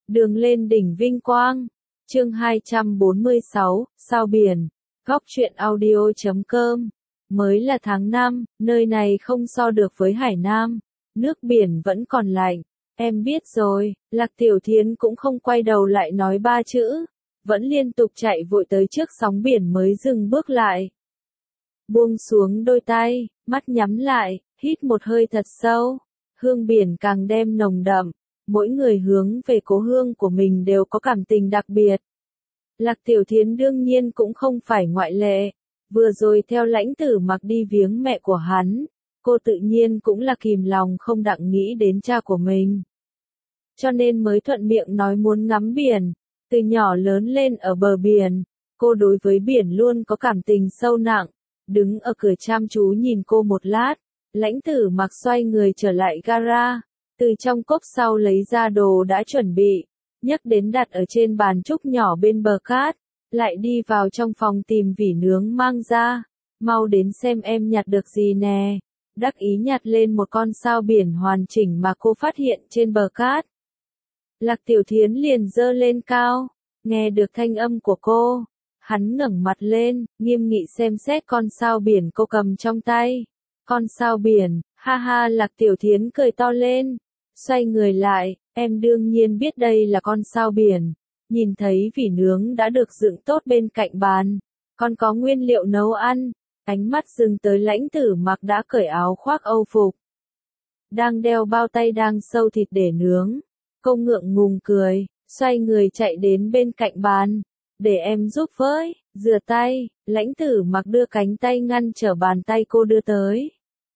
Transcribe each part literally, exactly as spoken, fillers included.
Đường lên đỉnh vinh quang. Chương hai trăm bốn mươi sáu, sao biển. Góc truyện audio chấm com. Mới là tháng năm, nơi này không so được với Hải Nam. Nước biển vẫn còn lạnh. Em biết rồi, Lạc Tiểu Thiến cũng không quay đầu lại nói ba chữ. Vẫn liên tục chạy vội tới trước sóng biển mới dừng bước lại. Buông xuống đôi tay, mắt nhắm lại, hít một hơi thật sâu. Hương biển càng đem nồng đậm. Mỗi người hướng về cố hương của mình đều có cảm tình đặc biệt. Lạc Tiểu Thiến đương nhiên cũng không phải ngoại lệ. Vừa rồi theo Lãnh Tử Mặc đi viếng mẹ của hắn, cô tự nhiên cũng là kìm lòng không đặng nghĩ đến cha của mình. Cho nên mới thuận miệng nói muốn ngắm biển. Từ nhỏ lớn lên ở bờ biển, cô đối với biển luôn có cảm tình sâu nặng. Đứng ở cửa chăm chú nhìn cô một lát, Lãnh Tử Mặc xoay người trở lại gara. Từ trong cốp sau lấy ra đồ đã chuẩn bị, nhấc đến đặt ở trên bàn trúc nhỏ bên bờ cát, lại đi vào trong phòng tìm vỉ nướng mang ra, mau đến xem em nhặt được gì nè, đắc ý nhặt lên một con sao biển hoàn chỉnh mà cô phát hiện trên bờ cát. Lạc Tiểu Thiến liền giơ lên cao, nghe được thanh âm của cô, hắn ngẩng mặt lên, nghiêm nghị xem xét con sao biển cô cầm trong tay. Con sao biển, ha ha, Lạc Tiểu Thiến cười to lên. Xoay người lại, em đương nhiên biết đây là con sao biển. Nhìn thấy vỉ nướng đã được dựng tốt bên cạnh bàn, còn có nguyên liệu nấu ăn. Ánh mắt dừng tới Lãnh Tử Mặc đã cởi áo khoác âu phục, đang đeo bao tay đang sâu thịt để nướng. Cô ngượng ngùng cười, xoay người chạy đến bên cạnh bàn. Để em giúp với, rửa tay. Lãnh Tử Mặc đưa cánh tay ngăn trở bàn tay cô đưa tới.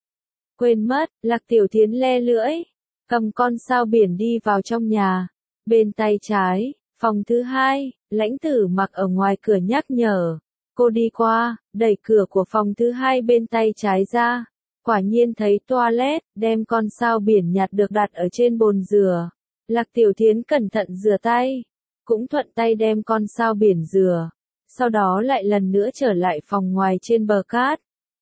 Quên mất, Lạc Tiểu Thiến le lưỡi, cầm con sao biển đi vào trong nhà. Bên tay trái, phòng thứ hai, Lãnh Tử Mặc ở ngoài cửa nhắc nhở. Cô đi qua, đẩy cửa của phòng thứ hai bên tay trái ra. Quả nhiên thấy toilet, đem con sao biển nhặt được đặt ở trên bồn rửa. Lạc Tiểu Thiến cẩn thận rửa tay, cũng thuận tay đem con sao biển rửa. Sau đó lại lần nữa trở lại phòng ngoài trên bờ cát.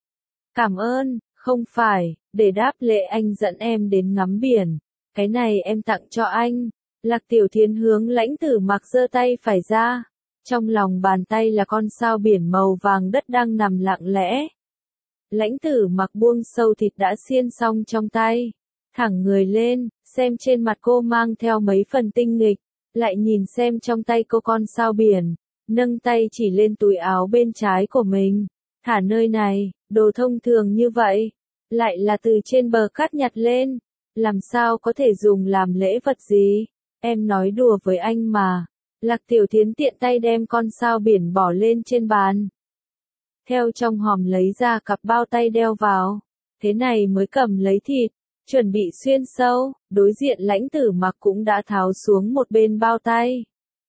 Cảm ơn, không phải, để đáp lễ anh dẫn em đến ngắm biển. Cái này em tặng cho anh. Lạc Tiểu Thiến hướng Lãnh Tử Mặc giơ tay phải ra. Trong lòng bàn tay là con sao biển màu vàng đất đang nằm lặng lẽ. Lãnh Tử Mặc buông sâu thịt đã xiên xong trong tay. Thẳng người lên, xem trên mặt cô mang theo mấy phần tinh nghịch. Lại nhìn xem trong tay cô con sao biển. Nâng tay chỉ lên túi áo bên trái của mình. Thả nơi này, đồ thông thường như vậy. Lại là từ trên bờ cát nhặt lên. Làm sao có thể dùng làm lễ vật gì? Em nói đùa với anh mà. Lạc Tiểu Thiến tiện tay đem con sao biển bỏ lên trên bàn. Theo trong hòm lấy ra cặp bao tay đeo vào. Thế này mới cầm lấy thịt. Chuẩn bị xuyên sâu. Đối diện Lãnh Tử Mặc cũng đã tháo xuống một bên bao tay.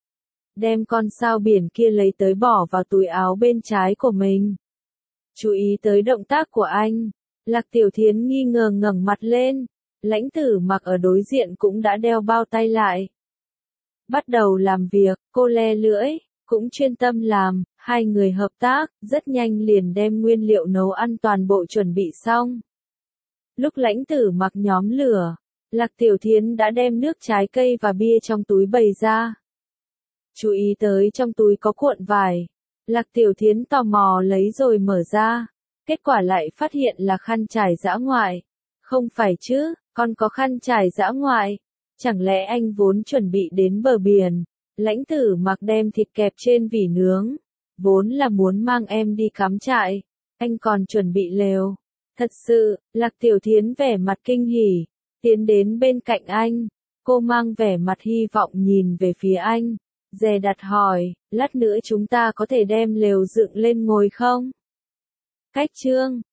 Đem con sao biển kia lấy tới bỏ vào túi áo bên trái của mình. Chú ý tới động tác của anh. Lạc Tiểu Thiến nghi ngờ ngẩng mặt lên. Lãnh Tử Mặc ở đối diện cũng đã đeo bao tay lại. Bắt đầu làm việc, cô le lưỡi, cũng chuyên tâm làm, hai người hợp tác, rất nhanh liền đem nguyên liệu nấu ăn toàn bộ chuẩn bị xong. Lúc Lãnh Tử Mặc nhóm lửa, Lạc Tiểu Thiến đã đem nước trái cây và bia trong túi bày ra. Chú ý tới trong túi có cuộn vải. Lạc Tiểu Thiến tò mò lấy rồi mở ra. Kết quả lại phát hiện là khăn trải dã ngoại. Không phải chứ, còn có khăn trải dã ngoại. Chẳng lẽ anh vốn chuẩn bị đến bờ biển. Lãnh Tử Mặc đem thịt kẹp trên vỉ nướng. Vốn là muốn mang em đi cắm trại. Anh còn chuẩn bị lều. Thật sự, Lạc Tiểu Thiến vẻ mặt kinh hỉ. Tiến đến bên cạnh anh. Cô mang vẻ mặt hy vọng nhìn về phía anh. Dè đặt hỏi, lát nữa chúng ta có thể đem lều dựng lên ngồi không? Cách chương,